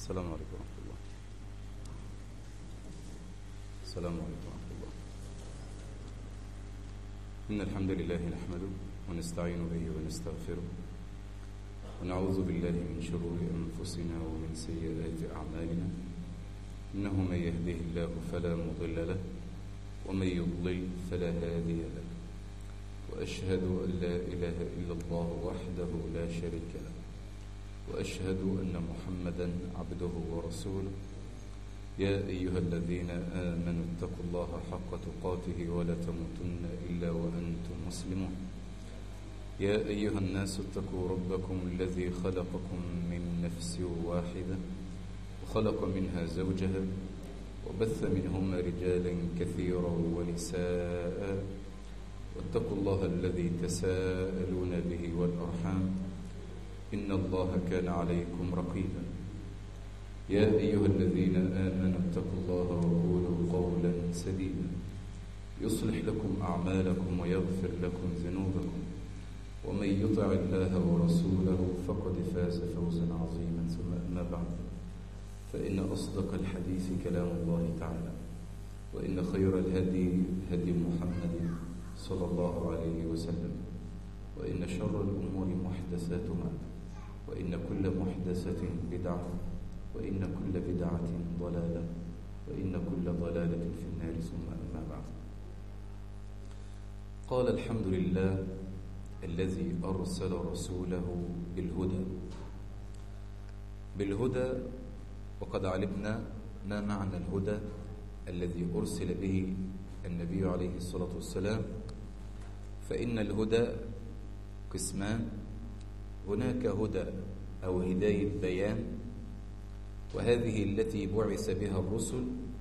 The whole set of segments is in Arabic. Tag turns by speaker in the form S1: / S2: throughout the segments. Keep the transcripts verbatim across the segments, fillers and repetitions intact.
S1: السلام عليكم ورحمة الله. السلام عليكم ورحمة الله. إن الحمد لله نحمده ونستعين به ونستغفره ونعوذ بالله من شرور أنفسنا ومن سيئات أعمالنا، إنه من يهده الله فلا مضل له ومن يضلل فلا هادي له، وأشهد أن لا إله إلا الله وحده لا شريك له، وأشهد أن محمدا عبده ورسوله. يا أيها الذين آمنوا اتقوا الله حق تقاته ولا تموتن إلا وأنتم مسلمون. يا أيها الناس اتقوا ربكم الذي خلقكم من نفس واحدة وخلق منها زوجها وبث منهما رجالا كثيرا ونساء، واتقوا الله الذي تساءلون به والأرحام إن الله كان عليكم رقيبا. يا أيها الذين آمنوا اتقوا الله وقولوا قولا سديدا يصلح لكم أعمالكم ويغفر لكم ذنوبكم، ومن يطع الله ورسوله فقد فاز فوزا عظيما. ثم أما بعد، فإن أصدق الحديث كلام الله تعالى، وإن خير الهدي هدي محمد صلى الله عليه وسلم، وإن شر الأمور محدثاتها، وإن كل محدثة بدعة، وإن كل بدعة ضلالة، وإن كل ضلالة في النار. ثم أما بعد، قال الحمد لله الذي أرسل رسوله بالهدى بالهدى وقد علمنا ما معنى الهدى الذي أرسل به النبي عليه الصلاة والسلام. فإن الهدى قسمان: هناك هدى أو هداية بيان، وهذه التي بعث بها الرسل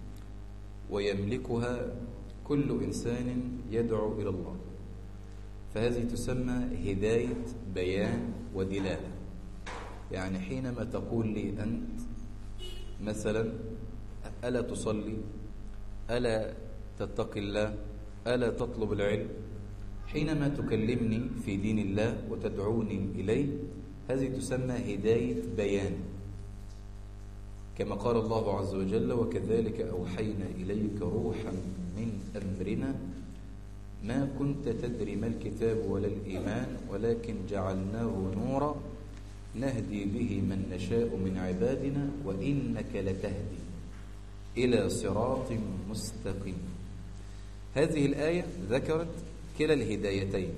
S1: ويملكها كل إنسان يدعو إلى الله، فهذه تسمى هداية بيان ودلالة. يعني حينما تقول لي أنت مثلا ألا تصلي، ألا تتقي الله، ألا تطلب العلم، حينما تكلمني في دين الله وتدعوني إليه، هذه تسمى هداية بيان، كما قال الله عز وجل: وكذلك أوحينا إليك روحا من أمرنا ما كنت تدري ما الكتاب ولا الإيمان ولكن جعلناه نورا نهدي به من نشاء من عبادنا وإنك لتهدي إلى صراط مستقيم. هذه الآية ذكرت كلا الهدايتين: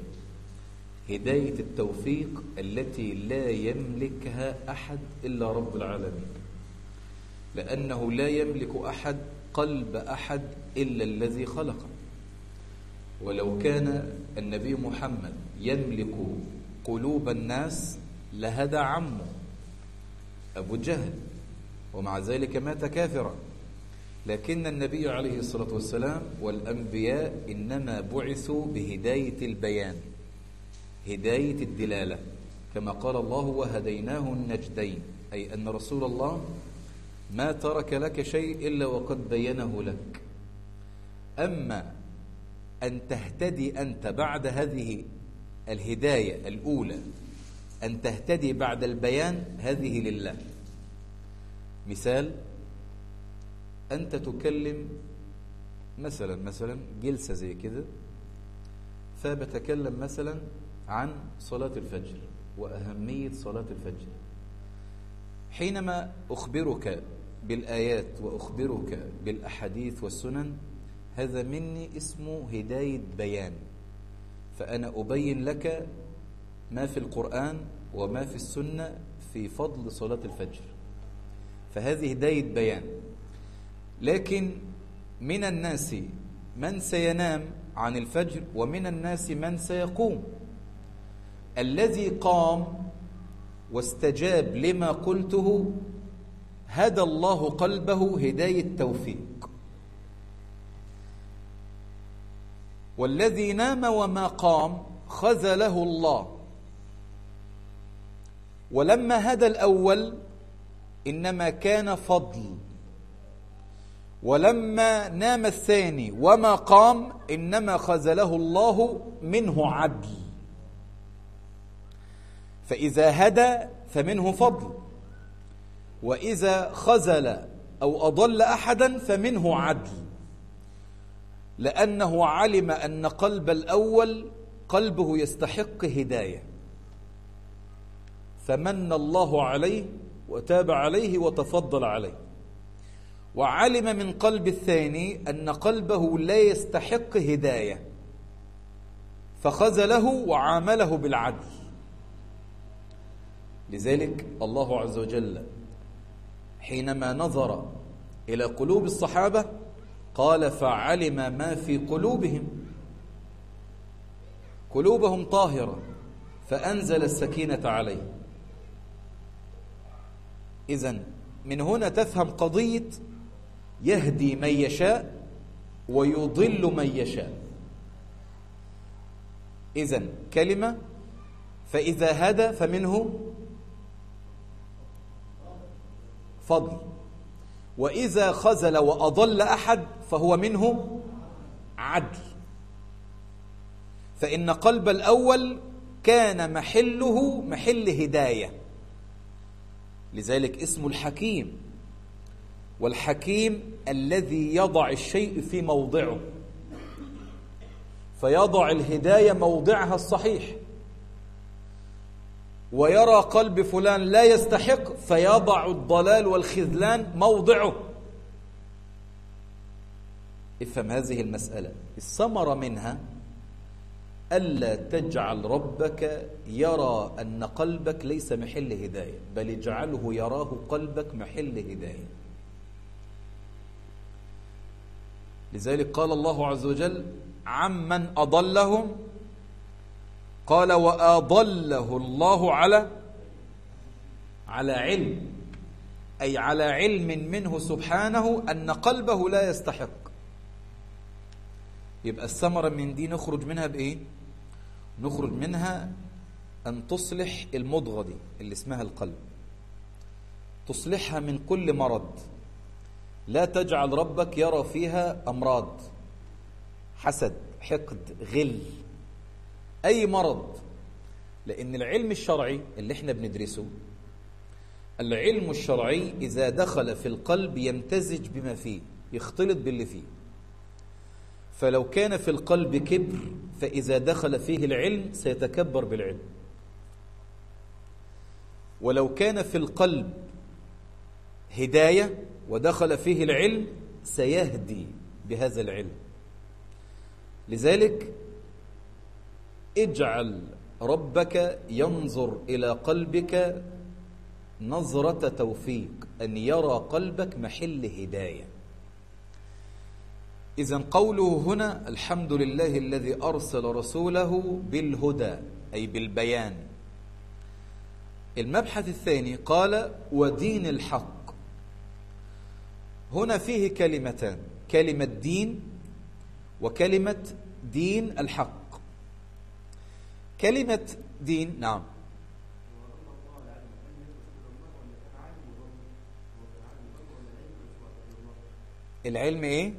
S1: هداية التوفيق التي لا يملكها أحد إلا رب العالمين، لأنه لا يملك أحد قلب أحد إلا الذي خلقه. ولو كان النبي محمد يملك قلوب الناس لهدى عمه أبو جهل، ومع ذلك مات كافرا. لكن النبي عليه الصلاة والسلام والأنبياء إنما بعثوا بهداية البيان، هداية الدلالة، كما قال الله: وهديناه النجدين، أي أن رسول الله ما ترك لك شيء إلا وقد بينه لك. أما أن تهتدي أنت بعد هذه الهداية الأولى، أن تهتدي بعد البيان، هذه لله. مثال: أنت تكلم مثلا مثلا جلسة زي كده، فبتكلم مثلا عن صلاة الفجر وأهمية صلاة الفجر. حينما أخبرك بالآيات وأخبرك بالأحاديث والسنن، هذا مني اسمه هداية بيان، فأنا أبين لك ما في القرآن وما في السنة في فضل صلاة الفجر، فهذه هداية بيان. لكن من الناس من سينام عن الفجر، ومن الناس من سيقوم. الذي قام واستجاب لما قلته هدى الله قلبه هداية توفيق، والذي نام وما قام خذله الله. ولما هدى الأول إنما كان فضل، ولما نام الثاني وما قام إنما خذله الله منه عدل. فإذا هدى فمنه فضل،
S2: وإذا خذل أو أضل أحدا فمنه عدل، لأنه علم أن قلب الأول قلبه يستحق هداية، فمن الله عليه وتاب عليه وتفضل عليه. وعلم من قلب الثاني أن قلبه لا يستحق هداية، فخذله وعامله بالعدل. لذلك الله عز وجل حينما نظر إلى قلوب الصحابة قال فعلم ما في قلوبهم، قلوبهم طاهرة فأنزل السكينة عليه. إذن من هنا تفهم قضية يهدي من يشاء ويضل من يشاء. إذن كلمة فإذا هدى فمنه فضل، وإذا خذل وأضل أحد فهو منه عدل. فإن قلب الأول كان محله محل هداية، لذلك اسمه الحكيم. والحكيم الذي يضع الشيء في موضعه، فيضع الهداية موضعها الصحيح، ويرى قلب فلان لا يستحق فيضع الضلال والخذلان موضعه. افهم هذه المسألة. الثمرة منها ألا تجعل ربك يرى أن قلبك ليس محل هداية، بل اجعله يراه قلبك محل هداية. لذلك قال الله عز وجل عمن أضلهم قال وأضله الله على على علم، أي على علم منه سبحانه أن قلبه لا يستحق. يبقى الثمرة من دي نخرج منها بإيه؟ نخرج منها أن تصلح المضغة دي اللي اسمها القلب، تصلحها من كل مرض. لا تجعل ربك يرى فيها أمراض، حسد، حقد، غل، أي مرض. لأن العلم الشرعي اللي احنا بندرسه، العلم الشرعي إذا دخل في القلب يمتزج بما فيه، يختلط باللي فيه. فلو كان في القلب كبر فإذا دخل فيه العلم سيتكبر بالعلم، ولو كان في القلب هداية ودخل فيه العلم سيهدي بهذا العلم. لذلك اجعل ربك ينظر إلى قلبك نظرة توفيق، أن يرى قلبك محل هداية. إذن قوله هنا الحمد لله الذي أرسل رسوله بالهدى أي بالبيان. المبحث الثاني قال ودين الحق. هنا فيه كلمتان، كلمة دين وكلمة دين الحق. كلمة دين، نعم، العلم ايه؟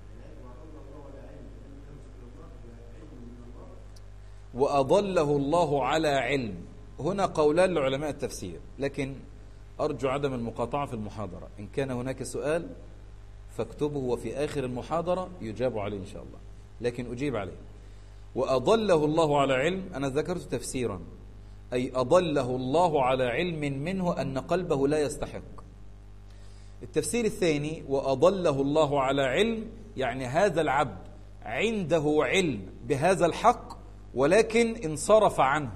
S2: وأضله الله على علم. هنا قولان لعلماء التفسير، لكن أرجو عدم المقاطعة في المحاضرة. إن كان هناك سؤال فاكتبه وفي آخر المحاضرة يجاب عليه إن شاء الله، لكن أجيب عليه. وأضله الله على علم، أنا ذكرت تفسيرا، أي أضله الله على علم منه أن قلبه لا يستحق. التفسير الثاني وأضله الله على علم، يعني هذا العبد عنده علم بهذا الحق ولكن انصرف عنه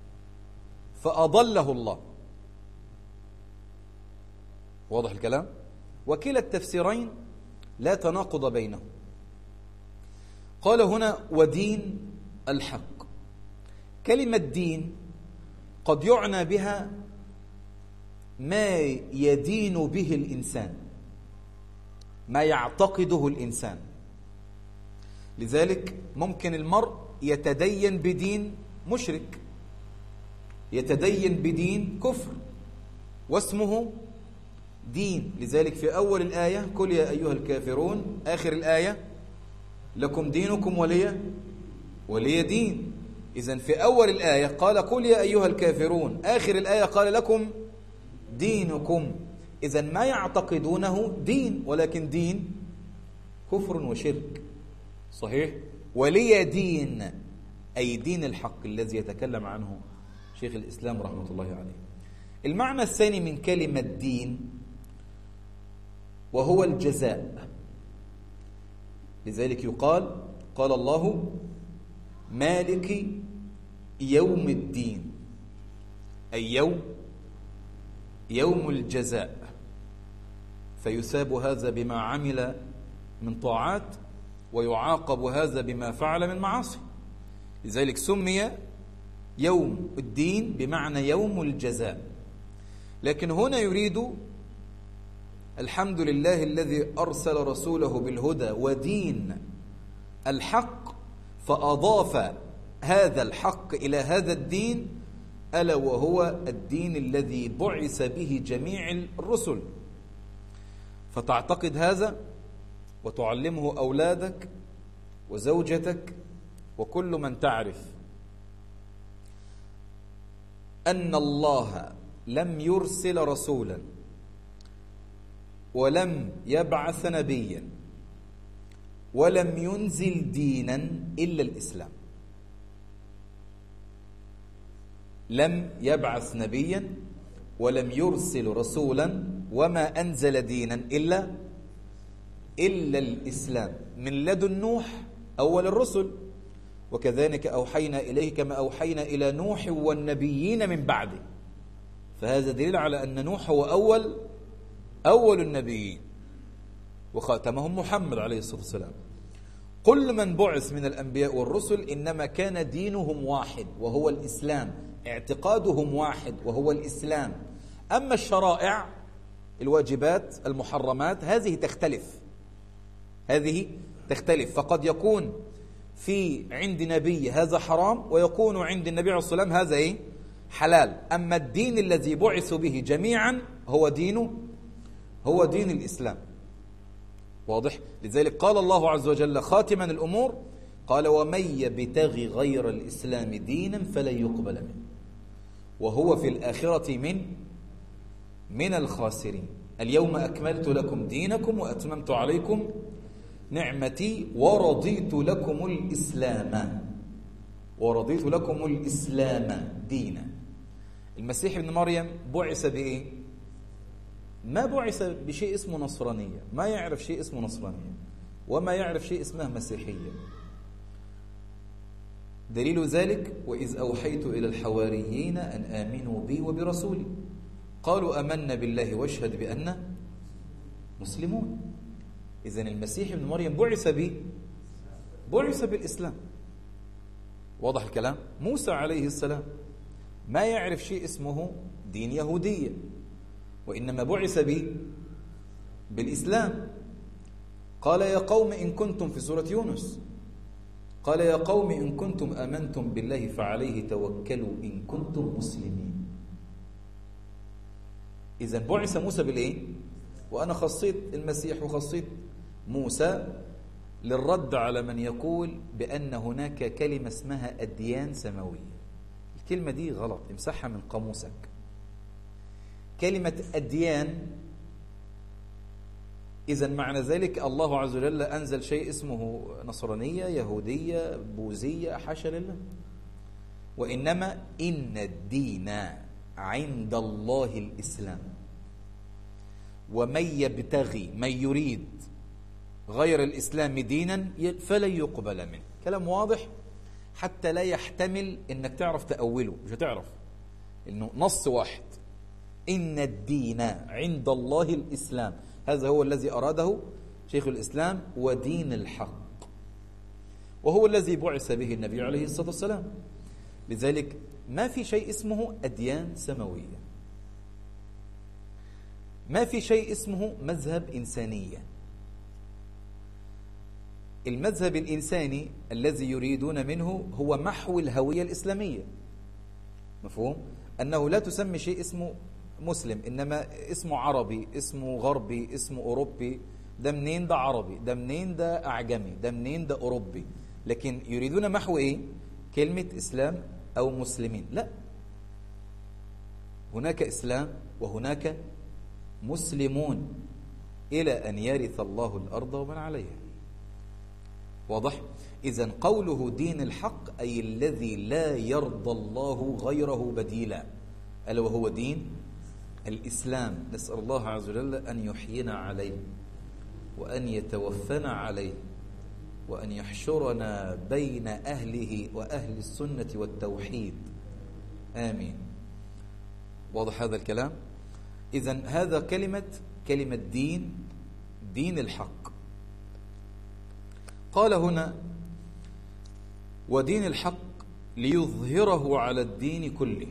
S2: فأضله الله. واضح الكلام؟ وكلا التفسيرين لا تناقض بينهم. قال هنا ودين الحق. كلمة دين قد يعنى بها ما يدين به الإنسان، ما يعتقده الإنسان. لذلك ممكن المرء يتدين بدين مشرك، يتدين بدين كفر واسمه دين. لذلك في أول الآية قل يا أيها الكافرون، آخر الآية لكم دينكم ولي ولي دين. إذن في أول الآية قال قل يا أيها الكافرون، آخر الآية قال لكم دينكم. إذن ما يعتقدونه دين، ولكن دين كفر وشرك. صحيح؟ ولي دين، أي دين الحق الذي يتكلم عنه شيخ الإسلام رحمة الله عليه. المعنى الثاني من كلمة دين وهو الجزاء. لذلك يقال قال الله مالك يوم الدين، أي يوم يوم الجزاء، فيثاب هذا بما عمل من طاعات ويعاقب هذا بما فعل من معاصي. لذلك سمي يوم الدين بمعنى يوم الجزاء. لكن هنا يريد الحمد لله الذي أرسل رسوله بالهدى ودين الحق، فأضاف هذا الحق إلى هذا الدين، ألا وهو الدين الذي بعث به جميع الرسل. فتعتقد هذا وتعلمه أولادك وزوجتك وكل من تعرف أن الله لم يرسل رسولا ولم يبعث نبيا ولم ينزل دينا إلا الإسلام. لم يبعث نبيا ولم يرسل رسولا وما أنزل دينا إلا إلا الإسلام، من لدن نوح أول الرسل، وكذلك أوحينا إليه كما أوحينا إلى نوح والنبيين من بعده. فهذا دليل على أن نوح هو أول أول النبيين وخاتمهم محمد عليه الصلاة والسلام. كل من بعث من الأنبياء والرسل إنما كان دينهم واحد وهو الإسلام، اعتقادهم واحد وهو الإسلام. أما الشرائع الواجبات المحرمات هذه تختلف هذه تختلف فقد يكون في عند نبي هذا حرام ويكون عند النبي عليه الصلاة والسلام هذا إيه؟ حلال. أما الدين الذي بعث به جميعا هو دينه هو دين الإسلام. واضح؟ لذلك قال الله عز وجل خاتما الأمور قال ومن يبتغي غير الإسلام دينا فلن يقبل منه وهو في الآخرة من من الخاسرين. اليوم أكملت لكم دينكم وأتممت عليكم نعمتي ورضيت لكم الإسلام ورضيت لكم الإسلام دينا. المسيح ابن مريم بعث بإيه؟ ما بعث بشيء اسمه نصرانية، ما يعرف شيء اسمه نصرانية وما يعرف شيء اسمه مسيحية. دليل ذلك وإذ أوحيت إلى الحواريين أن آمنوا بي وبرسولي قالوا آمنا بالله واشهد بأننا مسلمون. إذن المسيح ابن مريم بعث به بعث بالإسلام. واضح الكلام؟ موسى عليه السلام ما يعرف شيء اسمه دين يهودية وإنما بعث به بالإسلام. قال يا قوم إن كنتم في سورة يونس قال يا قوم إن كنتم آمنتم بالله فعليه توكلوا إن كنتم مسلمين. إذن بعث موسى بالإيه؟ وأنا خصيت المسيح وخصيت موسى للرد على من يقول بأن هناك كلمة اسمها أديان سماوية. الكلمة دي غلط، امسحها من قاموسك. كلمة أديان إذن معنى ذلك الله عز وجل أنزل شيء اسمه نصرانية يهودية بوذية حاشا لله، وإنما إن الدين عند الله الإسلام ومن يبتغي من يريد غير الإسلام دينا فلن يقبل منه. كلام واضح حتى لا يحتمل إنك تعرف تأوله، مش هتعرف إنه نص واحد إن الدين عند الله الإسلام، هذا هو الذي أراده شيخ الإسلام ودين الحق، وهو الذي بعث به النبي عليه الصلاة والسلام. لذلك ما في شيء اسمه أديان سماوية، ما في شيء اسمه مذهب إنسانية. المذهب الإنساني الذي يريدون منه هو محو الهوية الإسلامية. مفهوم؟ أنه لا تسمي شيء اسمه مسلم، إنما اسمه عربي، اسمه غربي، اسمه أوروبي. ده منين؟ ده عربي. ده منين؟ ده أعجمي. ده منين؟ ده أوروبي. لكن يريدون محو إيه؟ كلمة إسلام أو مسلمين. لا، هناك إسلام وهناك مسلمون إلى أن يرث الله الأرض ومن عليها. واضح؟ إذن قوله دين الحق أي الذي لا يرضى الله غيره بديلا، ألا وهو دين الإسلام. نسأل الله عز وجل أن يحيينا عليه وأن يتوفنا عليه وأن يحشرنا بين أهله وأهل السنة والتوحيد، آمين. واضح هذا الكلام؟ إذن هذا كلمة كلمة دين، دين الحق. قال هنا ودين الحق ليظهره على الدين كله.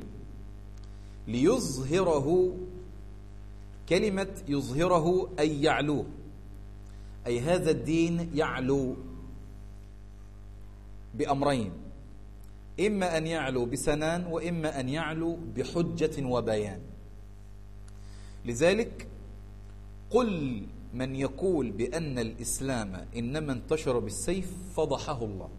S2: ليظهره، كلمة يظهره أي يعلوه، أي هذا الدين يعلو بأمرين، إما أن يعلو بسنان وإما أن يعلو بحجة وبيان. لذلك قل من يقول بأن الإسلام إنما انتشر بالسيف فضحه الله.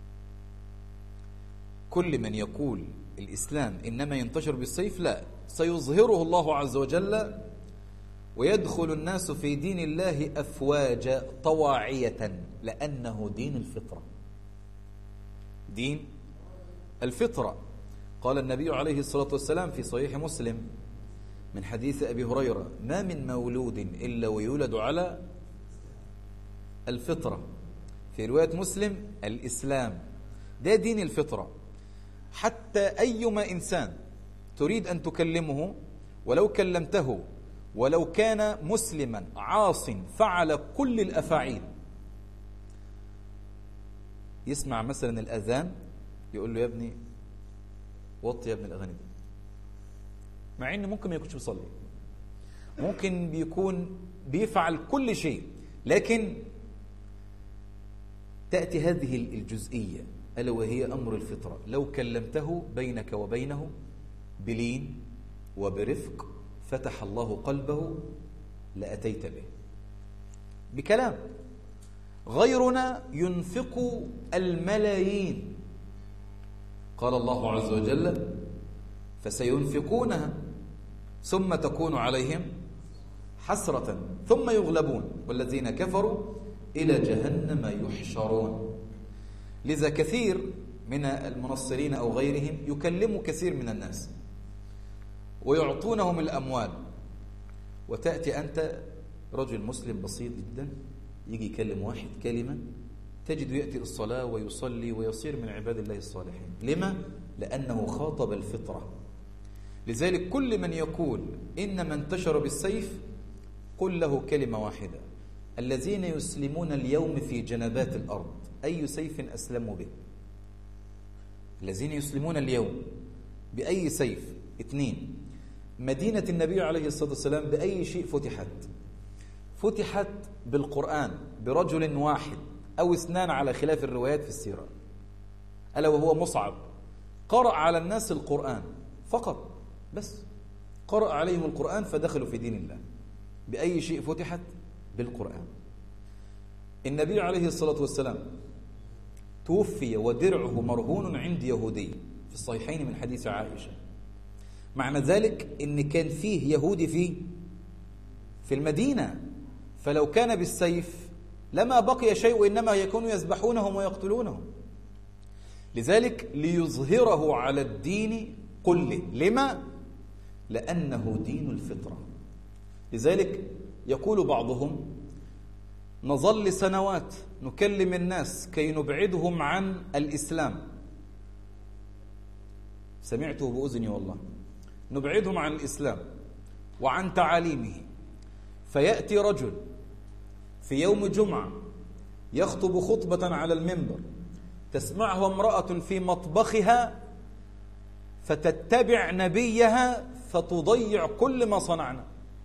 S2: كل من يقول الإسلام إنما ينتشر بالسيف لا، سيظهره الله عز وجل ويدخل الناس في دين الله أفواجا طواعية، لأنه دين الفطرة. دين الفطرة. قال النبي عليه الصلاة والسلام في صحيح مسلم من حديث أبي هريرة: ما من مولود إلا ويولد على الفطرة. في رواية مسلم الإسلام، ده دين الفطرة. حتى أيما إنسان تريد أن تكلمه، ولو كلمته ولو كان مسلما عاص فعل كل الأفاعيل، يسمع مثلا الأذان يقول له: يا ابني وطي يا ابن الأغاني دي، مع إنه ممكن ما يكونش بيصلي، ممكن بيكون بيفعل كل شيء، لكن تأتي هذه الجزئية ألا وهي أمر الفطرة. لو كلمته بينك وبينه بلين وبرفق فتح الله قلبه لأتيت به بكلام. غيرنا ينفق الملايين، قال الله عز وجل: فسينفقونها ثم تكون عليهم حسرة ثم يغلبون والذين كفروا إلى جهنم يحشرون. لذا كثير من المنصرين أو غيرهم يكلموا كثير من الناس ويعطونهم الأموال، وتأتي أنت رجل مسلم بسيط جدا يجي يكلم واحد كلمة تجد يأتي الصلاة ويصلي ويصير من عباد الله الصالحين. لما؟ لأنه خاطب الفطرة. لذلك كل من يقول إنما انتشر بالسيف قل له كلمة واحدة: الذين يسلمون اليوم في جنبات الأرض أي سيف أسلموا به؟ الذين يسلمون اليوم بأي سيف؟ اثنين، مدينة النبي عليه الصلاة والسلام بأي شيء فتحت؟ فتحت بالقرآن برجل واحد أو اثنان على خلاف الروايات في السيرة، ألا وهو مصعب. قرأ على الناس القرآن فقط، بس قرأ عليهم القرآن فدخلوا في دين الله. بأي شيء فتحت؟ بالقرآن. النبي عليه الصلاة والسلام توفي ودرعه مرهون عند يهودي في الصحيحين من حديث عائشة. معنى ذلك إن كان فيه يهودي فيه في المدينة، فلو كان بالسيف لما بقي شيء وإنما يكونوا يذبحونهم ويقتلونهم. لذلك ليظهره على الدين كله. لما؟ لأنه دين الفطرة. لذلك يقول بعضهم: نظل سنوات نكلم الناس كي نبعدهم عن الإسلام. سمعته بأذني والله. نبعدهم عن الإسلام وعن تعاليمه، فيأتي رجل في يوم جمعة يخطب خطبة على المنبر تسمعه امرأة في مطبخها فتتبع نبيها فتضيع كل ما صنعنا.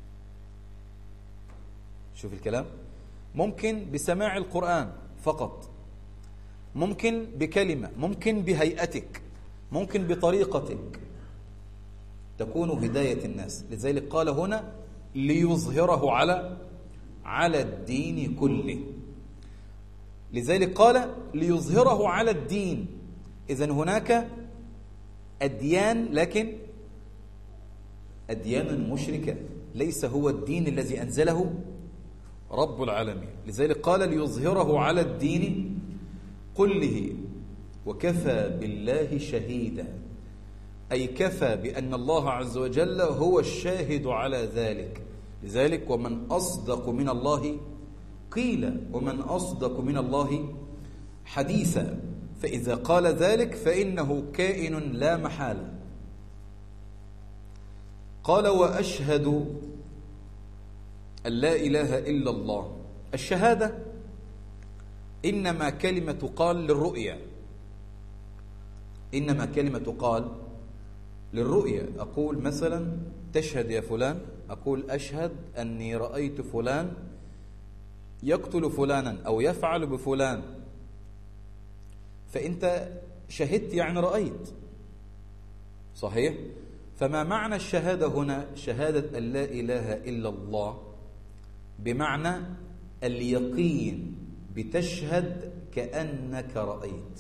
S2: شوف الكلام. ممكن بسماع القرآن فقط، ممكن بكلمة، ممكن بهيئتك، ممكن بطريقتك تكون هداية الناس. لذلك قال هنا: ليظهره على على الدين كله. لذلك قال: ليظهره على الدين. إذن هناك أديان، لكن أديان مشركة ليس هو الدين الذي أنزله رب العالمين. لذلك قال ليظهره على الدين كله وكفى بالله شهيدا، أي كفى بأن الله عز وجل هو الشاهد على ذلك. لذلك ومن أصدق من الله قيل ومن أصدق من الله حديثا، فإذا قال ذلك فإنه كائن لا محالة. قال وأشهد أن لا إله إلا الله. الشهادة إنما كلمة قال للرؤية، إنما كلمة قال للرؤية. أقول مثلا تشهد يا فلان، أقول أشهد أني رأيت فلان يقتل فلانا أو يفعل بفلان، فأنت شهدت يعني رأيت، صحيح؟ فما معنى الشهادة هنا؟ شهادة أن لا إله إلا الله بمعنى اليقين، بتشهد كأنك رأيت.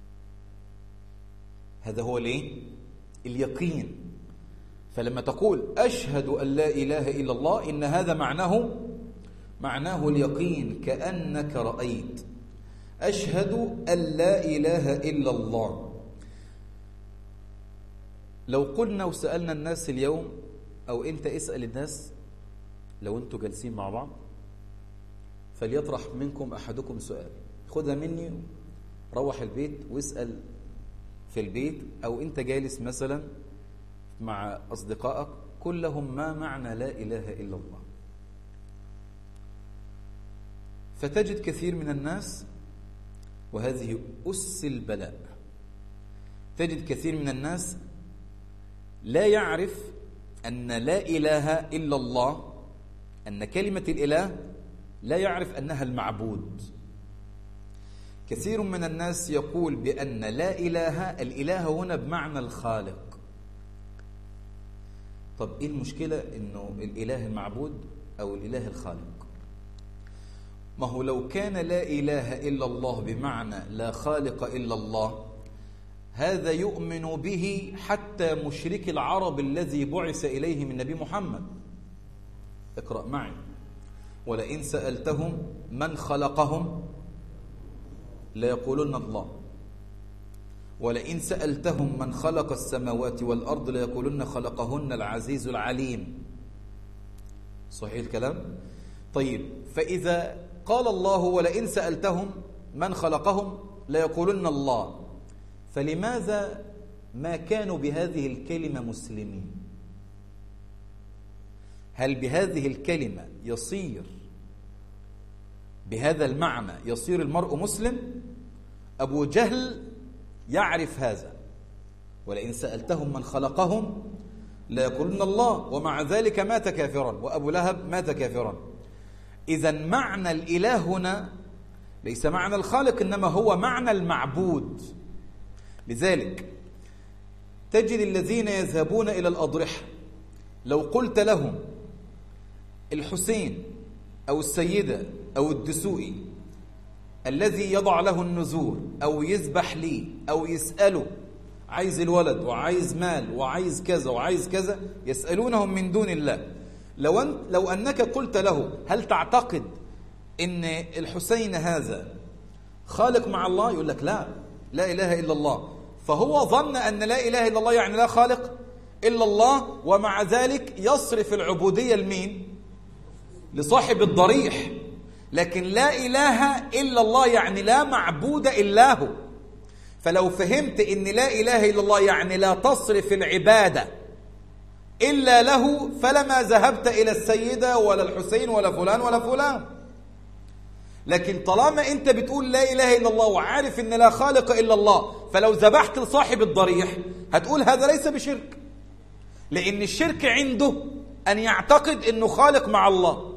S2: هذا هو ليه؟ اليقين. فلما تقول أشهد أن لا إله إلا الله إن هذا معناه معناه اليقين، كأنك رأيت. أشهد أن لا إله إلا الله. لو قلنا وسألنا الناس اليوم، أو أنت اسأل الناس لو أنتوا جالسين مع بعض، فليطرح منكم أحدكم سؤال، خذها مني روح البيت واسأل في البيت، أو أنت جالس مثلا مع أصدقائك، قل لهم ما معنى لا إله إلا الله. فتجد كثير من الناس، وهذه أس البلاء، تجد كثير من الناس لا يعرف أن لا إله إلا الله، أن كلمة الإله لا يعرف أنها المعبود. كثير من الناس يقول بأن لا إله، الإله هنا بمعنى الخالق. طب إيه المشكلة إنه الإله المعبود أو الإله الخالق؟ ما هو لو كان لا إله إلا الله بمعنى لا خالق إلا الله، هذا يؤمن به حتى مشرك العرب الذي بعث إليه من نبي محمد. اقرأ معي: ولئن سألتهم من خلقهم ليقولن الله، ولئن سألتهم من خلق السماوات والأرض ليقولن خلقهن العزيز العليم. صحيح الكلام؟ طيب، فإذا قال الله ولئن سألتهم من خلقهم ليقولن الله، فلماذا ما كانوا بهذه الكلمة مسلمين؟ هل بهذه الكلمة يصير، بهذا المعنى يصير المرء مسلم؟ أبو جهل يعرف هذا، ولئن سألتهم من خلقهم ليقولن الله، ومع ذلك مات كافرا، وأبو لهب مات كافرا. إذن معنى الإله هنا ليس معنى الخالق، إنما هو معنى المعبود. لذلك تجد الذين يذهبون إلى الأضرحة، لو قلت لهم الحسين أو السيدة أو الدسوقي الذي يضع له النذور أو يذبح لي أو يسأله عايز الولد وعايز مال وعايز كذا وعايز كذا، يسألونهم من دون الله. لو, أن لو أنك قلت له هل تعتقد أن الحسين هذا خالق مع الله؟ يقول لك لا، لا إله إلا الله. فهو ظن أن لا إله إلا الله يعني لا خالق إلا الله، ومع ذلك يصرف العبودية لمين؟ لصاحب الضريح. لكن لا إله إلا الله يعني لا معبود إلا هو. فلو فهمت أن لا إله إلا الله يعني لا تصرف العبادة إلا له، فلما ذهبت إلى السيدة ولا الحسين ولا فلان ولا فلان. لكن طالما أنت بتقول لا إله إلا الله وعارف أن لا خالق إلا الله، فلو ذبحت لصاحب الضريح هتقول هذا ليس بشرك، لأن الشرك عنده أن يعتقد أنه خالق مع الله.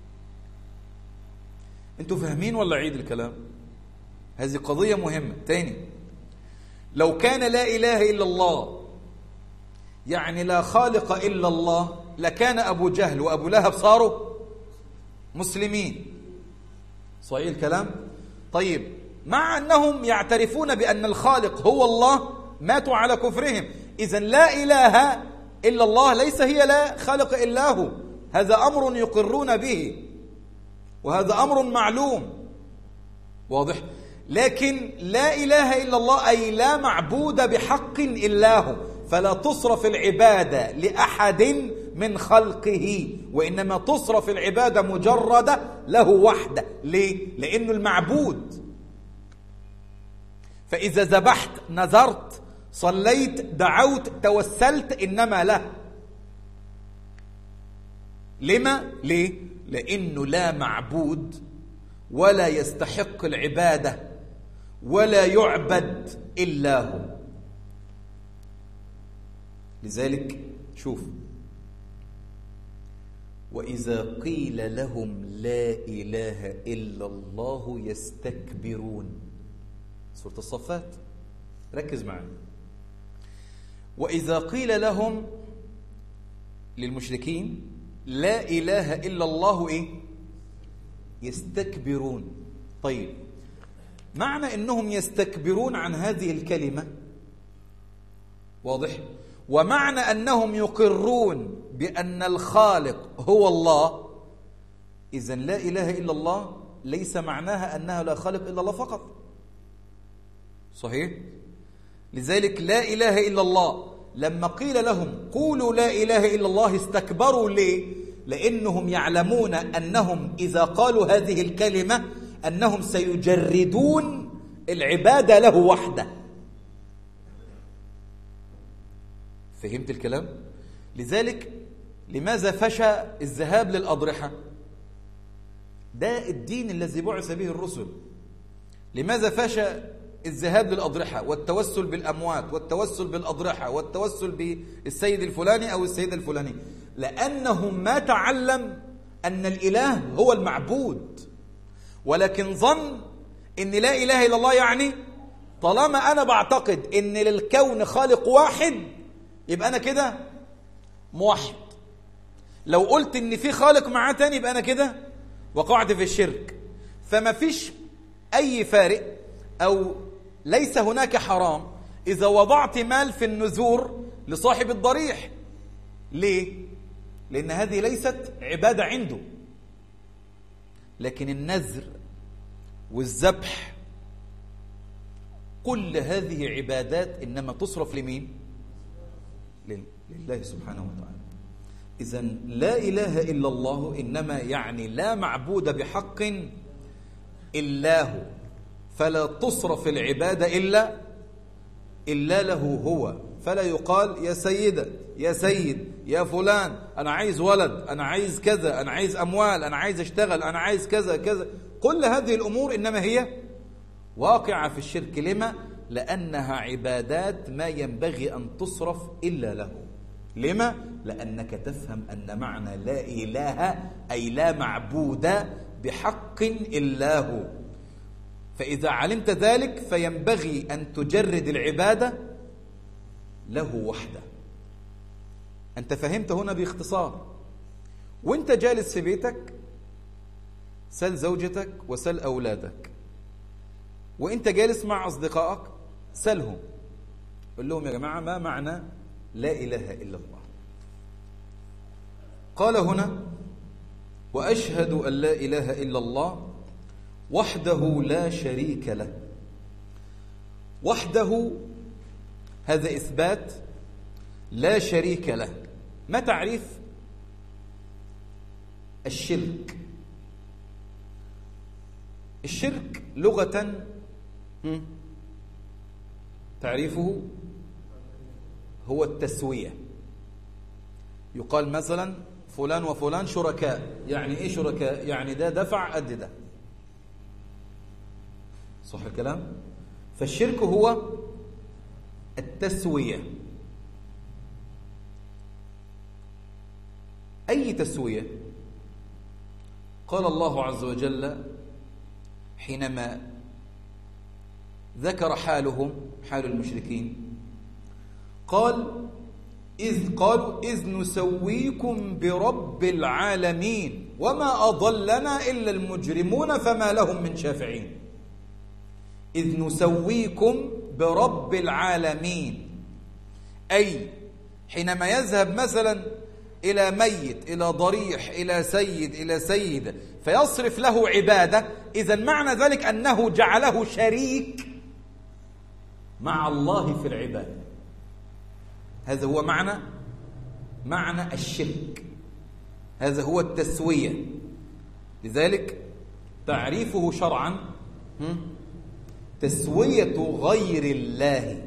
S2: أنتوا فاهمين ولا عيد الكلام؟ هذه قضية مهمة. تاني، لو كان لا إله إلا الله يعني لا خالق إلا الله، لكان أبو جهل وأبو لهب صاروا مسلمين. صحيح الكلام؟ طيب، مع أنهم يعترفون بأن الخالق هو الله، ماتوا على كفرهم. إذن لا إله إلا الله ليس هي لا خالق إلا هو، هذا أمر يقرون به وهذا أمر معلوم واضح. لكن لا إله إلا الله أي لا معبود بحق إلا هو، فلا تصرف العبادة لأحد من خلقه، وإنما تصرف العبادة مجردة له وحده. ليه؟ لأنه المعبود. فإذا ذبحت، نذرت، صليت، دعوت، توسلت، إنما له. لما؟ ليه؟ لأنه لا معبود ولا يستحق العبادة ولا يعبد إلا هو. لذلك شوف، وإذا قيل لهم لا إله إلا الله يستكبرون. سورة الصفات، ركز معنا. وإذا قيل لهم، للمشركين، لا إله إلا الله إيه؟ يستكبرون. طيب، معنى أنهم يستكبرون عن هذه الكلمة واضح، ومعنى أنهم يقرون بأن الخالق هو الله، إذن لا إله إلا الله ليس معناها أنها لا خالق إلا الله فقط. صحيح؟ لذلك لا إله إلا الله لما قيل لهم قولوا لا إله إلا الله استكبروا. ليه؟ لأنهم يعلمون أنهم إذا قالوا هذه الكلمة أنهم سيجردون العبادة له وحده. فهمت الكلام؟ لذلك لماذا فشى الذهاب للأضرحة؟ ده الدين الذي بعث به الرسل. لماذا فشى الذهاب للأضرحة والتوسل بالأموات والتوسل بالأضرحة والتوسل بالسيد الفلاني أو السيدة الفلاني؟ لأنهم ما تعلم أن الإله هو المعبود، ولكن ظن أن لا إله إلا الله يعني طالما أنا بعتقد أن للكون خالق واحد يبقى أنا كده موحد. لو قلت أن في خالق معاه تاني يبقى أنا كده وقعت في الشرك. فما فيش أي فارق أو ليس هناك حرام إذا وضعت مال في النذور لصاحب الضريح. ليه؟ لأن هذه ليست عبادة عنده. لكن النذر والذبح كل هذه عبادات إنما تصرف لمين؟ لله سبحانه وتعالى. إذن لا إله إلا الله إنما يعني لا معبود بحق إلا هو، فلا تصرف العبادة إلا إلا له هو. فلا يقال يا سيدة يا سيد يا فلان أنا عايز ولد، أنا عايز كذا، أنا عايز أموال، أنا عايز أشتغل، أنا عايز كذا كذا. كل هذه الأمور إنما هي واقعة في الشرك. لما؟ لأنها عبادات ما ينبغي أن تصرف إلا له. لما؟ لأنك تفهم أن معنى لا إله أي لا معبود بحق إلا هو. فإذا علمت ذلك فينبغي أن تجرد العبادة له وحده. أنت فهمت هنا باختصار. وانت جالس في بيتك سل زوجتك وسل أولادك، وانت جالس مع أصدقائك سلهم، قل لهم يا جماعة ما معنى لا إله إلا الله؟ قال هنا وأشهد أن لا إله إلا الله وحده لا شريك له. وحده هذا إثبات، لا شريك له. ما تعريف الشرك؟ الشرك لغة تعريفه هو التسوية. يقال مثلا فلان وفلان شركاء. يعني ايه شركاء؟ يعني ده دفع قد ده. صح الكلام؟ فالشرك هو التسوية. أي تسوية؟ قال الله عز وجل حينما ذكر حالهم، حال المشركين، قال إذ قالوا إذ نسويكم برب العالمين وما أضلنا إلا المجرمون فما لهم من شافعين. إذ نسويكم برب العالمين، أي حينما يذهب مثلا إلى ميت إلى ضريح إلى سيد إلى سيدة فيصرف له عبادة، إذن معنى ذلك أنه جعله شريك مع الله في العبادة. هذا هو معنى معنى الشرك، هذا هو التسوية. لذلك تعريفه شرعا تسوية غير الله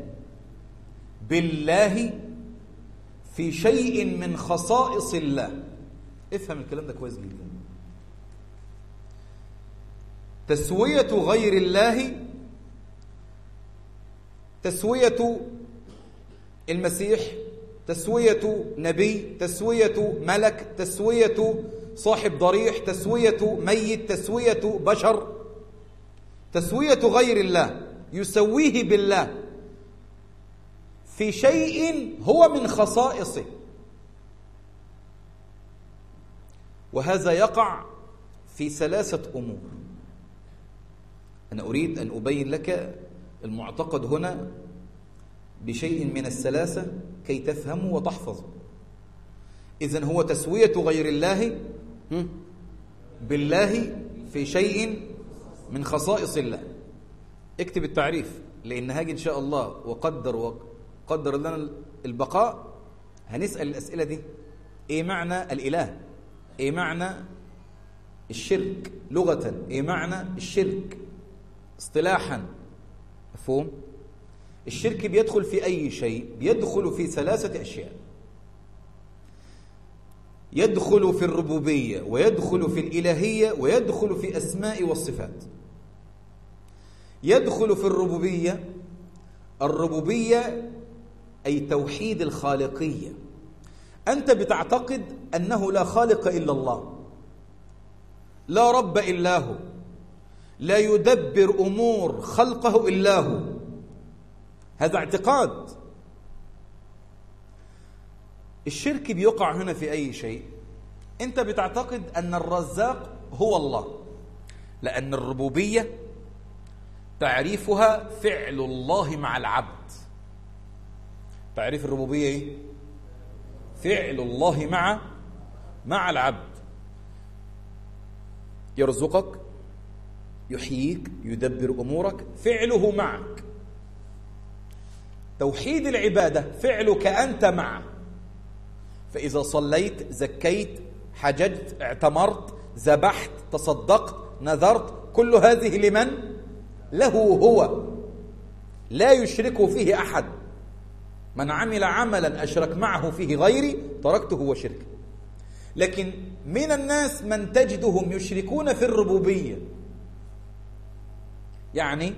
S2: بالله في شيء من خصائص الله. افهم الكلام ده كويس جدا. تسوية غير الله، تسوية المسيح، تسوية نبي، تسوية ملك، تسوية صاحب ضريح، تسوية ميت، تسوية بشر، تسوية غير الله يسويه بالله في شيء هو من خصائصه. وهذا يقع في ثلاثة أمور. أنا أريد أن أبين لك المعتقد هنا بشيء من الثلاثة كي تفهمه وتحفظه. إذن هو تسوية غير الله بالله في شيء من خصائص الله. اكتب التعريف، لأن هاجي إن شاء الله وقدر وقدر لنا البقاء هنسأل الأسئلة دي. إيه معنى الإله؟ إيه معنى الشرك لغة؟ إيه معنى الشرك اصطلاحا؟ مفهوم؟ الشرك بيدخل في أي شيء؟ بيدخل في ثلاثة أشياء. يدخل في الربوبية، ويدخل في الإلهية، ويدخل في أسماء والصفات. يدخل في الربوبية، الربوبية أي توحيد الخالقية. أنت بتعتقد أنه لا خالق إلا الله، لا رب إلا هو، لا يدبر أمور خلقه إلا هو. هذا اعتقاد. الشرك بيقع هنا في أي شيء؟ أنت بتعتقد أن الرزاق هو الله، لأن الربوبية تعريفها فعل الله مع العبد. تعريف الربوبية إيه؟ فعل الله مع مع العبد. يرزقك، يحييك، يدبر أمورك، فعله معك. توحيد العبادة فعلك أنت معه. فإذا صليت، زكيت، حججت، اعتمرت، ذبحت، تصدقت، نذرت، كل هذه لمن؟ له هو، لا يشرك فيه أحد. من عمل عملا أشرك معه فيه غيري تركته وشركه. لكن من الناس من تجدهم يشركون في الربوبية. يعني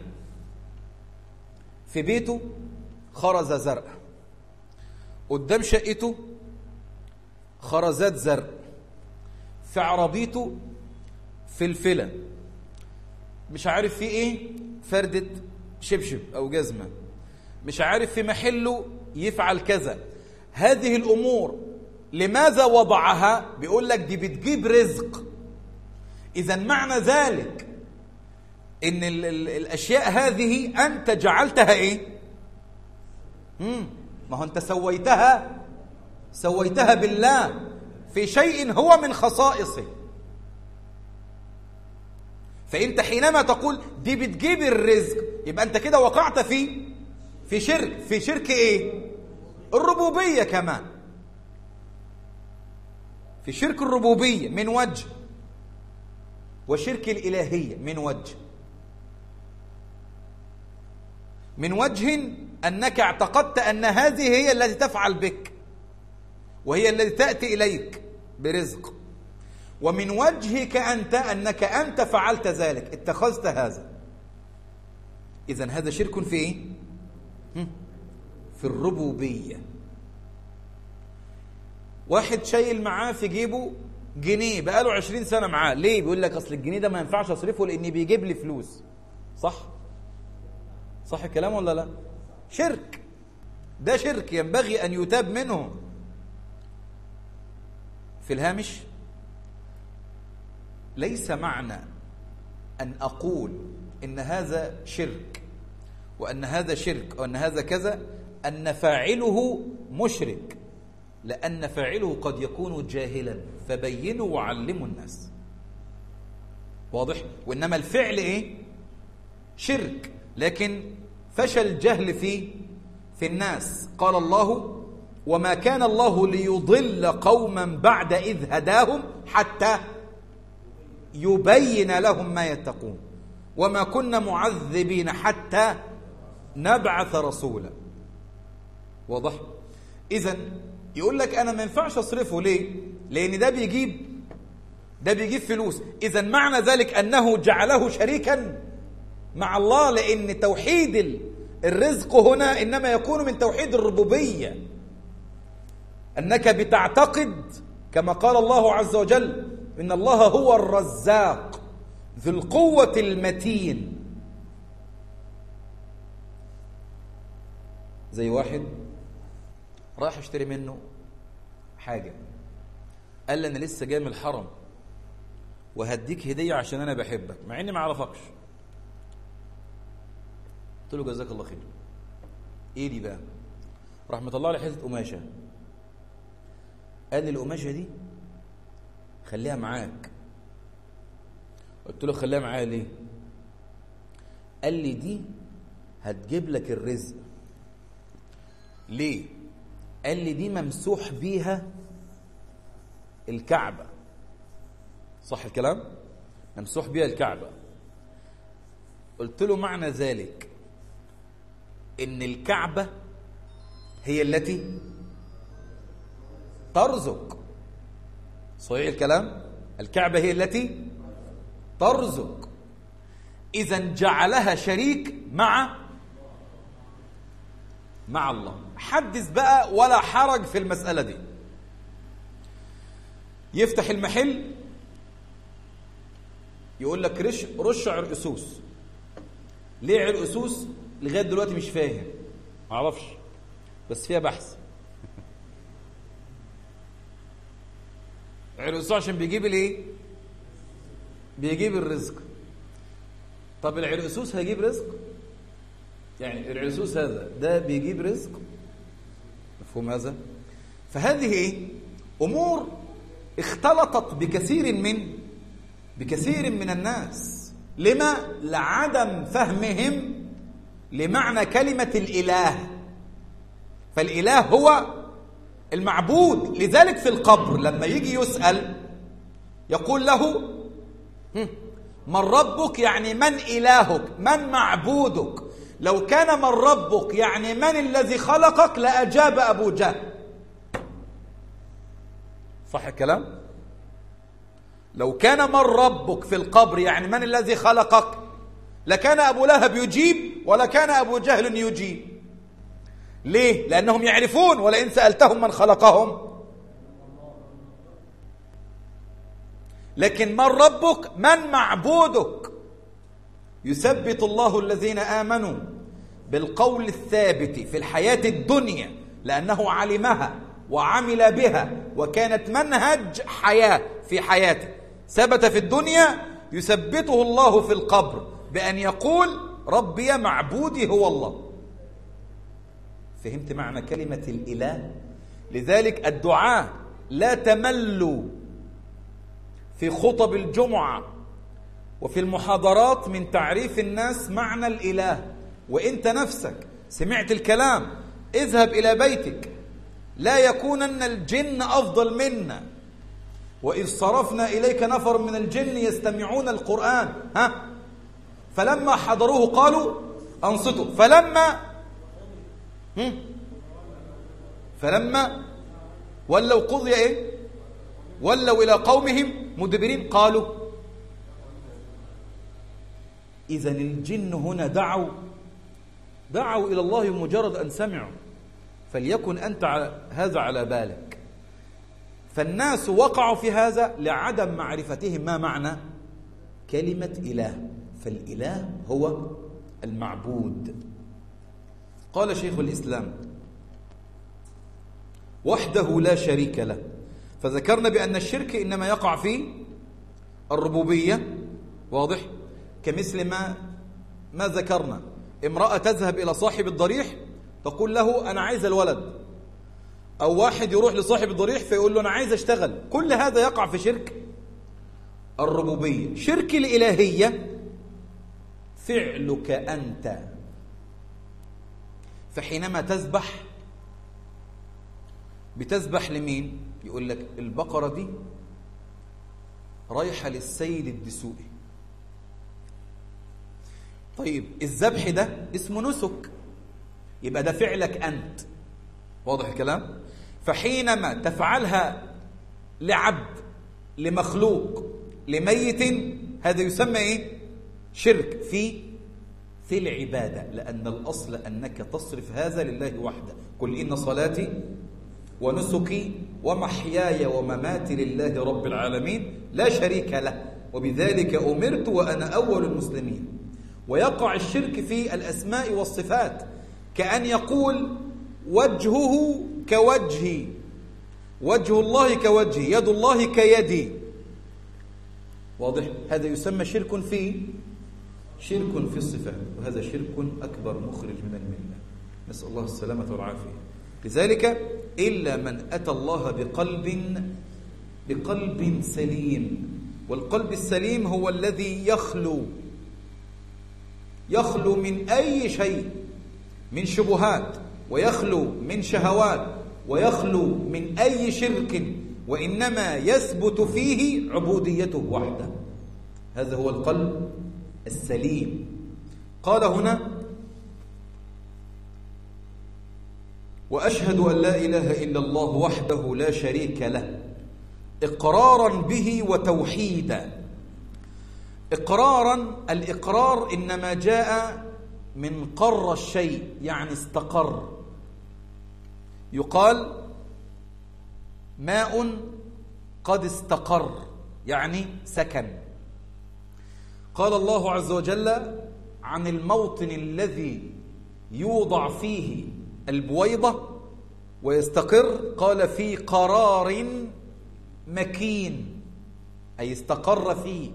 S2: في بيته خرز زرع، قدام شقته خرزات زرع، في عربيته فلفلة، مش عارف في ايه، فردة شبشب او جزمة، مش عارف في محله يفعل كذا. هذه الامور لماذا وضعها؟ بيقول لك دي بتجيب رزق. اذا معنى ذلك ان ال ال الاشياء هذه انت جعلتها ايه؟ مم. ما هو انت سويتها سويتها بالله في شيء هو من خصائصه. فانت حينما تقول دي بتجيب الرزق، يبقى انت كده وقعت في في شرك. في شرك ايه؟ الربوبية كمان. في شرك الربوبية من وجه، وشرك الإلهية من وجه. من وجه أنك اعتقدت أن هذه هي التي تفعل بك، وهي التي تأتي إليك برزق. ومن وجهك أنت أنك أنت فعلت ذلك، اتخذت هذا. إذن هذا شرك في إيه؟ في الربوبية. واحد شايل معاه في جيبه جنيه بقاله عشرين سنة معاه، ليه؟ بيقول لك أصل الجنيه ده ما ينفعش أصرفه لأني بيجيب لي فلوس. صح؟ صح الكلام ولا لا؟ شرك. ده شرك ينبغي أن يتاب منه. في الهامش: ليس معنى أن أقول إن هذا شرك وأن هذا شرك وأن هذا كذا أن فاعله مشرك. لأن فاعله قد يكون جاهلا فبينوا وعلموا الناس. واضح؟ وإنما الفعل إيه؟ شرك، لكن فشل الجهل في في الناس. قال الله: وما كان الله ليضل قوما بعد إذ هداهم حتى يبين لهم ما يتقون وما كنا معذبين حتى نبعث رسولا. واضح؟ إذن يقول لك أنا ما ينفعش أصرفه. ليه؟ لأن ده بيجيب ده بيجيب فلوس. إذن معنى ذلك أنه جعله شريكا مع الله، لأن توحيد الرزق هنا إنما يكون من توحيد الربوبية، أنك بتعتقد كما قال الله عز وجل: إن الله هو الرزاق ذو القوة المتين. زي واحد رايح اشتري منه حاجة، قال لي أنا لسه جاي من الحرم وهديك هدية عشان أنا بحبك مع إني ما أعرفكش. قلت له جزاك الله خير. إيه دي بقى؟ راح مطلع لي حتة قماشة، قال لي القماشة دي خليها معاك. قلت له خليها معايا ليه؟ قال لي دي هتجيب لك الرزق. ليه؟ قال لي دي ممسوح بيها الكعبة. صح الكلام؟ ممسوح بيها الكعبة. قلت له معنى ذلك إن الكعبة هي التي ترزق. صحيح الكلام؟ الكعبة هي التي ترزق. إذن جعلها شريك مع مع الله. حدث بقى ولا حرج في المسألة دي. يفتح المحل يقول لك رش رش عرقسوس. ليه عرقسوس؟ لغاية دلوقتي مش فاهم، ما اعرفش، بس فيها بحث. عرقسوس عشان بيجيب الايه؟ بيجيب الرزق. طب العرقسوس هيجيب رزق؟ يعني العرقسوس هذا ده بيجيب رزق؟ مفهوم هذا؟ فهذه ايه؟ امور اختلطت بكثير من بكثير من الناس. لما؟ لعدم فهمهم لمعنى كلمة الإله. فالإله هو المعبود. لذلك في القبر لما يجي يسأل يقول له من ربك؟ يعني من إلهك؟ من معبودك؟ لو كان من ربك يعني من الذي خلقك لأجاب أبو جهل. صح الكلام؟ لو كان من ربك في القبر يعني من الذي خلقك لكان أبو لهب يجيب ولا كان أبو جهل يجيب. ليه؟ لأنهم يعرفون ولئن سألتهم من خلقهم. لكن من ربك؟ من معبودك؟ يثبت الله الذين آمنوا بالقول الثابت في الحياة الدنيا لأنه علمها وعمل بها وكانت منهج حياة في حياته. ثبت في الدنيا يثبته الله في القبر بأن يقول ربي معبودي هو الله. فهمت معنى كلمة الإله؟ لذلك الدعاء لا تملوا في خطب الجمعة وفي المحاضرات من تعريف الناس معنى الإله. وإنت نفسك سمعت الكلام اذهب إلى بيتك لا يكونن الجن أفضل منا. وإذ صرفنا إليك نفر من الجن يستمعون القرآن ها فلما حضروه قالوا أنصتوا فلما فلما ولوا قضي إيه ولوا إلى قومهم مدبرين قالوا. إذن الجن هنا دعوا دعوا إلى الله مجرد أن سمعوا. فليكن أنت هذا على بالك. فالناس وقعوا في هذا لعدم معرفتهم ما معنى كلمة إله. فالإله هو المعبود. قال شيخ الإسلام وحده لا شريك له. فذكرنا بأن الشرك إنما يقع في الربوبية. واضح؟ كمثل ما ما ذكرنا امرأة تذهب إلى صاحب الضريح تقول له أنا عايز الولد. أو واحد يروح لصاحب الضريح فيقول له أنا عايز أشتغل، كل هذا يقع في شرك الربوبية. شرك الإلهية فعلك أنت، فحينما تذبح بتذبح لمين؟ يقول لك البقرة دي رايحة للسيد الدسوقي. طيب الذبح ده اسمه نسك، يبقى ده فعلك أنت، واضح الكلام؟ فحينما تفعلها لعبد، لمخلوق، لميت، هذا يسمى إيه؟ شرك في في العبادة، لأن الأصل أنك تصرف هذا لله وحده. قل إن صلاتي ونسكي ومحياي ومماتي لله رب العالمين لا شريك له وبذلك أمرت وأنا أول المسلمين. ويقع الشرك في الأسماء والصفات، كأن يقول وجهه كوجهي، وجه الله كوجهي، يد الله كيدي، واضح؟ هذا يسمى شرك في شرك في الصفات، وهذا شرك أكبر مخرج من الملة، نسأل الله السلامة والعافية. لذلك إلا من أتى الله بقلب بقلب سليم، والقلب السليم هو الذي يخلو يخلو من أي شيء من شبهات، ويخلو من شهوات، ويخلو من أي شرك، وإنما يثبت فيه عبوديته وحده. هذا هو القلب السليم. قال هنا وأشهد أن لا إله إلا الله وحده لا شريك له، إقرارا به وتوحيدا. إقرارا، الإقرار إنما جاء من قر الشيء، يعني استقر. يقال ماء قد استقر، يعني سكن. قال الله عز وجل عن الموطن الذي يوضع فيه البويضة ويستقر، قال في قرار مكين، أي استقر فيه.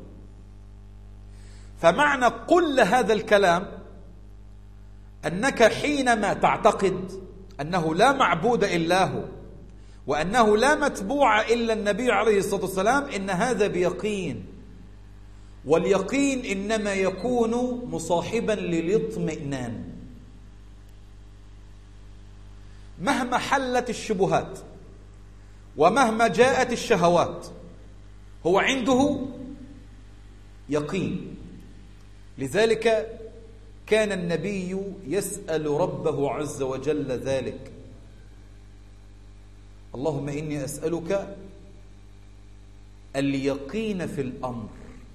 S2: فمعنى كل هذا الكلام أنك حينما تعتقد أنه لا معبود إلا هو، وأنه لا متبوع إلا النبي عليه الصلاة والسلام، إن هذا بيقين. واليقين إنما يكون مصاحبا للاطمئنان. مهما حلت الشبهات ومهما جاءت الشهوات، هو عنده يقين. لذلك كان النبي يسأل ربه عز وجل ذلك: اللهم إني أسألك اليقين في الأمر.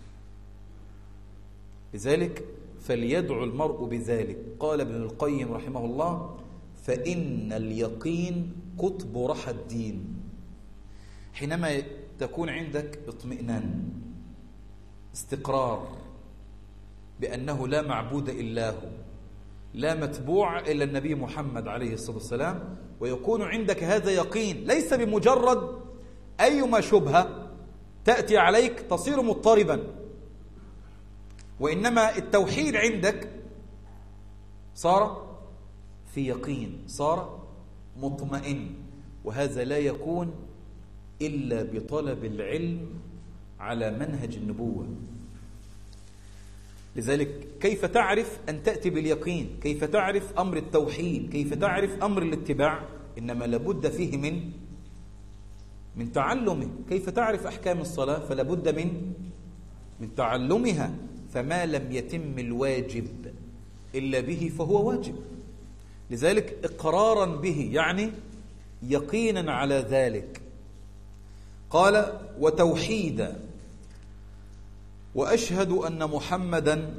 S2: لذلك فليدعو المرء بذلك. قال ابن القيم رحمه الله: فإن اليقين قطب رحى الدين. حينما تكون عندك اطمئنان، استقرار بأنه لا معبود إلا هو، لا متبوع إلا النبي محمد عليه الصلاة والسلام، ويكون عندك هذا يقين ليس بمجرد أيما شبهة تأتي عليك تصير مضطربا، وإنما التوحيد عندك صار في يقين، صار مطمئن. وهذا لا يكون إلا بطلب العلم على منهج النبوة. لذلك كيف تعرف أن تأتي باليقين؟ كيف تعرف أمر التوحيد؟ كيف تعرف أمر الاتباع؟ إنما لابد فيه من من تعلمه. كيف تعرف أحكام الصلاة؟ فلابد من من تعلمها. فما لم يتم الواجب إلا به فهو واجب. لذلك إقرارا به يعني يقينا على ذلك. قال: وتوحيدا، وأشهد أن محمدا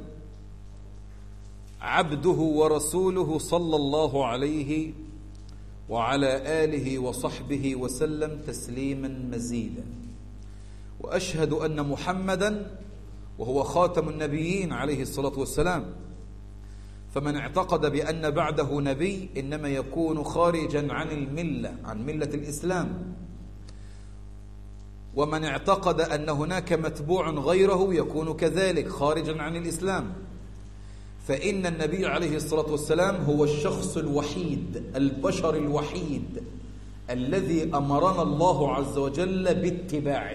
S2: عبده ورسوله صلى الله عليه وعلى آله وصحبه وسلم تسليما مزيدا. وأشهد أن محمدا وهو خاتم النبيين عليه الصلاة والسلام، فمن اعتقد بأن بعده نبي إنما يكون خارجا عن الملة، عن ملة الإسلام. ومن اعتقد أن هناك متبوع غيره يكون كذلك خارجا عن الإسلام. فإن النبي عليه الصلاة والسلام هو الشخص الوحيد، البشر الوحيد الذي أمرنا الله عز وجل باتباعه،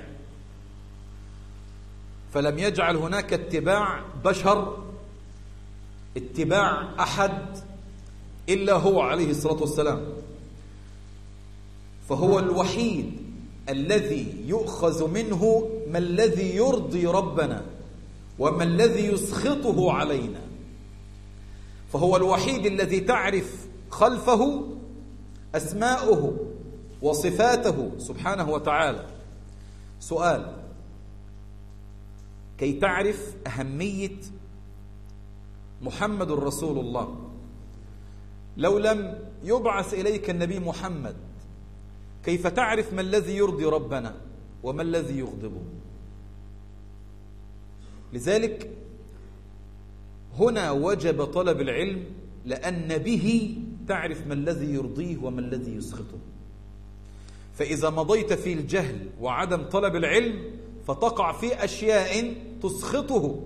S2: فلم يجعل هناك اتباع بشر، اتباع أحد إلا هو عليه الصلاة والسلام. فهو الوحيد الذي يؤخذ منه ما الذي يرضي ربنا وما الذي يسخطه علينا، فهو الوحيد الذي تعرف خلفه أسماؤه وصفاته سبحانه وتعالى. سؤال: كي تعرف أهمية محمد رسول الله، لو لم يبعث إليك النبي محمد كيف تعرف ما الذي يرضي ربنا وما الذي يغضبه؟ لذلك هنا وجب طلب العلم، لأن به تعرف ما الذي يرضيه وما الذي يسخطه. فإذا مضيت في الجهل وعدم طلب العلم فتقع في أشياء تسخطه.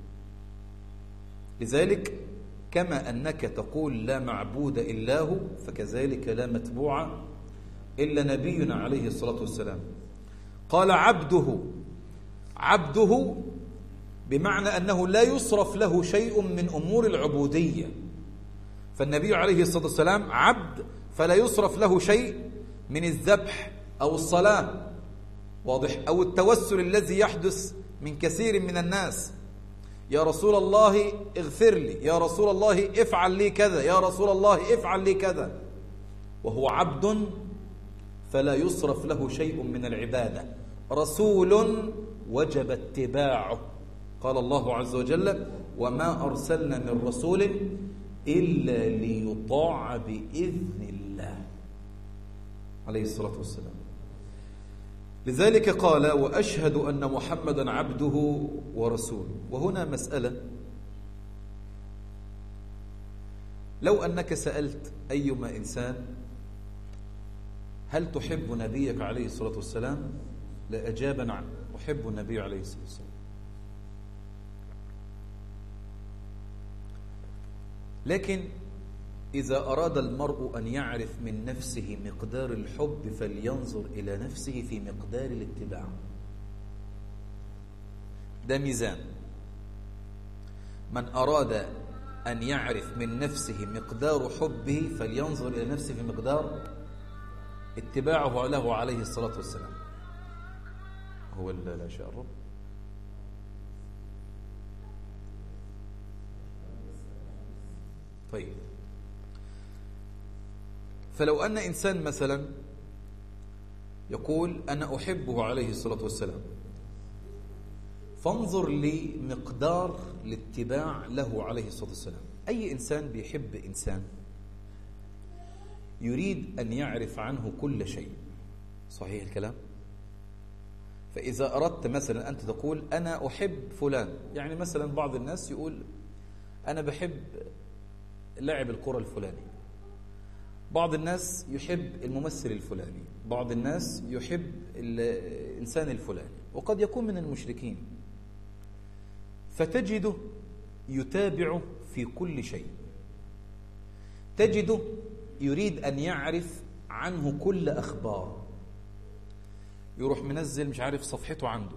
S2: لذلك كما أنك تقول لا معبود إلا هو، فكذلك لا متبوع إلا نبينا عليه الصلاة والسلام. قال عبده، عبده بمعنى أنه لا يصرف له شيء من أمور العبودية، فالنبي عليه الصلاة والسلام عبد فلا يصرف له شيء من الذبح أو الصلاة، واضح، أو التوسل الذي يحدث من كثير من الناس، يا رسول الله اغفر لي، يا رسول الله افعل لي كذا، يا رسول الله افعل لي كذا، وهو عبد فلا يصرف له شيء من العبادة، رسول وجب اتباعه. قال الله عز وجل: وما أرسلنا من رسول إلا ليطاع بإذن الله عليه الصلاة والسلام. لذلك قال: وأشهد أن محمدا عبده ورسوله. وهنا مسألة، لو أنك سألت أيما إنسان هل تحب نبيك عليه الصلاة والسلام لأجاب نعم، أحب النبي عليه الصلاة والسلام. لكن إذا أراد المرء أن يعرف من نفسه مقدار الحب فلينظر إلى نفسه في مقدار الاتباع. ده ميزان. من أراد أن يعرف من نفسه مقدار حبه فلينظر إلى نفسه في مقدار اتباعه له عليه الصلاة والسلام. هو لا شاء الرب. طيب، فلو أن إنسان مثلا يقول أنا أحبه عليه الصلاة والسلام، فانظر لمقدار الاتباع له عليه الصلاة والسلام. أي إنسان بيحب إنسان يريد أن يعرف عنه كل شيء، صحيح الكلام؟ فإذا أردت مثلا أنت تقول أنا أحب فلان، يعني مثلا بعض الناس يقول أنا بحب لاعب الكرة الفلاني، بعض الناس يحب الممثل الفلاني، بعض الناس يحب الإنسان الفلاني، وقد يكون من المشركين، فتجده يتابع في كل شيء، تجده يريد أن يعرف عنه كل أخبار، يروح منزل مش عارف صفحته عنده،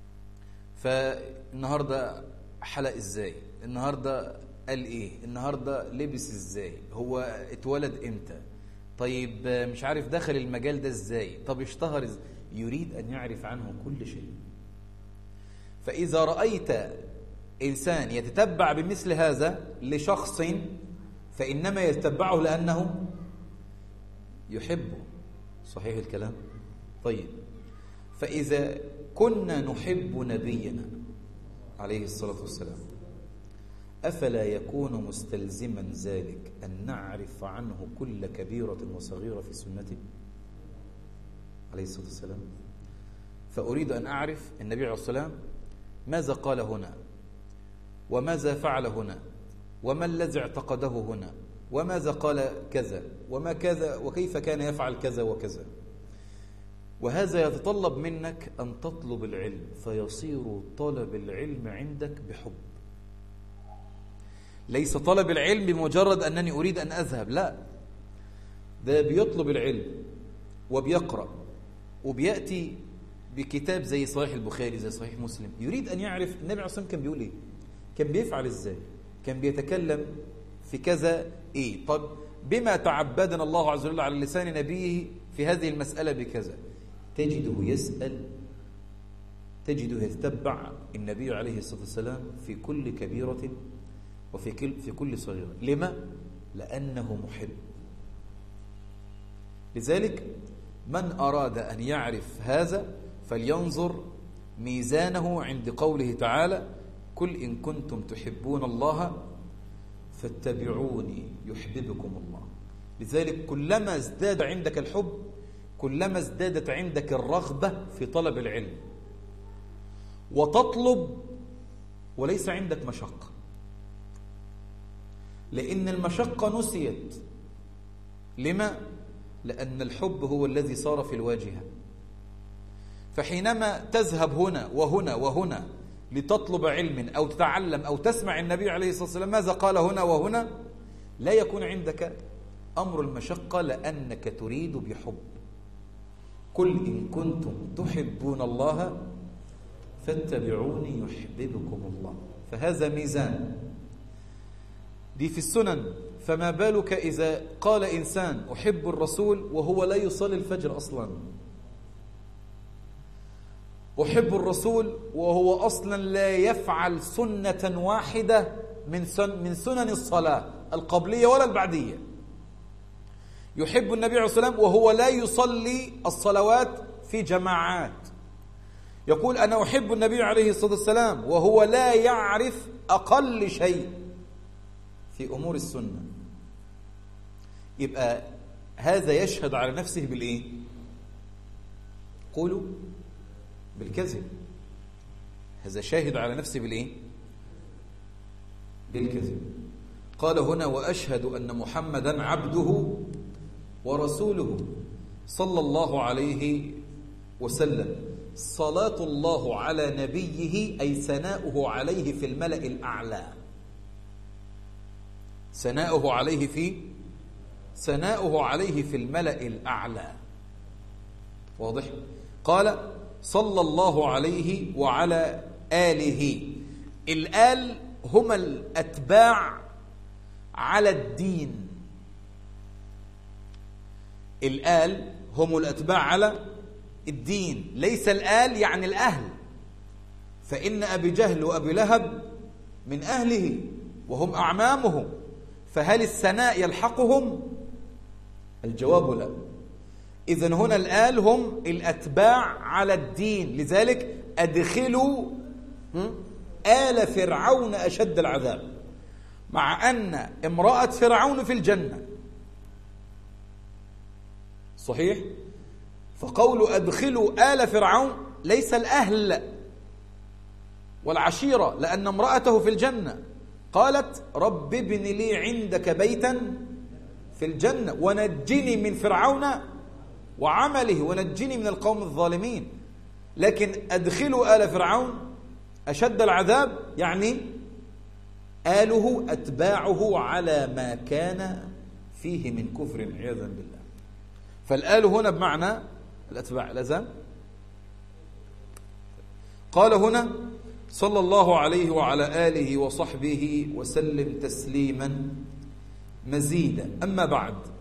S2: فالنهاردة حلق إزاي، النهاردة قال إيه، النهاردة لبس إزاي، هو اتولد إمتى، طيب مش عارف دخل المجال ده إزاي، طب اشتهر إزاي، يريد أن يعرف عنه كل شيء. فإذا رأيت إنسان يتتبع بمثل هذا لشخص فإنما يتبعه لأنه يحبه، صحيح الكلام؟ طيب، فإذا كنا نحب نبينا عليه الصلاة والسلام أفلا يكون مستلزما ذلك أن نعرف عنه كل كبيرة وصغيرة في سنته عليه الصلاة والسلام؟ فأريد أن أعرف النبي عليه الصلاة والسلام ماذا قال هنا، وماذا فعل هنا، وما الذي اعتقده هنا، وماذا قال كذا، وما كذا، وكيف كان يفعل كذا وكذا. وهذا يتطلب منك أن تطلب العلم، فيصير طلب العلم عندك بحب. ليس طلب العلم بمجرد أنني أريد أن أذهب، لا، ده بيطلب العلم وبيقرأ وبيأتي بكتاب زي صحيح البخاري زي صحيح مسلم، يريد أن يعرف النبي عليه الصلاة والسلام كان بيقول إيه، كان بيفعل إزاي، كان بيتكلم في كذا إيه، طب بما تعبدنا الله عز وجل على لسان نبيه في هذه المسألة بكذا، تجده يسأل، تجده يتبع النبي عليه الصلاة والسلام في كل كبيرة وفي كل في كل صغيرة. لما؟ لأنه محب. لذلك من أراد أن يعرف هذا فلينظر ميزانه عند قوله تعالى: قل إن كنتم تحبون الله فاتبعوني يحببكم الله. لذلك كلما ازداد عندك الحب كلما ازدادت عندك الرغبة في طلب العلم، وتطلب وليس عندك مشقة، لأن المشقة نسيت. لما؟ لأن الحب هو الذي صار في الواجهة. فحينما تذهب هنا وهنا وهنا لتطلب علم أو تتعلم أو تسمع النبي عليه الصلاة والسلام ماذا قال هنا وهنا، لا يكون عندك أمر المشقة لأنك تريد بحب. قل إن كنتم تحبون الله فاتبعوني يحببكم الله. فهذا ميزان، دي في السنن. فما بالك إذا قال إنسان أحب الرسول وهو لا يصلي الفجر أصلا، أحب الرسول وهو أصلا لا يفعل سنة واحدة من سن من سنن الصلاة القبلية ولا البعدية، يحب النبي عليه الصلاة والسلام وهو لا يصلي الصلوات في جماعات، يقول أنا أحب النبي عليه الصلاة والسلام وهو لا يعرف أقل شيء في أمور السنة. يبقى هذا يشهد على نفسه بالإيه؟ قولوا بالكذب. هذا شاهد على نفسه بالإيه؟ بالكذب. قال هنا: وأشهد أن محمدا عبده ورسوله صلى الله عليه وسلم. صلاة الله على نبيه أي ثناؤه عليه في الملأ الأعلى. ثناؤه عليه في ثناؤه عليه في الملأ الأعلى. واضح؟ قال صلى الله عليه وعلى آله. الآل هم الأتباع على الدين. الآل هم الأتباع على الدين، ليس الآل يعني الأهل، فإن أبي جهل وأبي لهب من أهله وهم أعمامه، فهل الثناء يلحقهم؟ الجواب لا. إذن هنا الآل هم الأتباع على الدين. لذلك أدخلوا آل فرعون أشد العذاب، مع أن امرأة فرعون في الجنة، صحيح؟ فقول أدخلوا آل فرعون ليس الأهل والعشيرة، لأن امرأته في الجنة. قالت رب ابن لي عندك بيتا في الجنة ونجني من فرعون وعمله ونجني من القوم الظالمين. لكن أدخلوا آل فرعون أشد العذاب يعني آله أتباعه على ما كان فيه من كفر عياذا بالله. فالآل هنا بمعنى الأتباع. لازم قال هنا صلى الله عليه وعلى آله وصحبه وسلم تسليما مزيدا. أما بعد،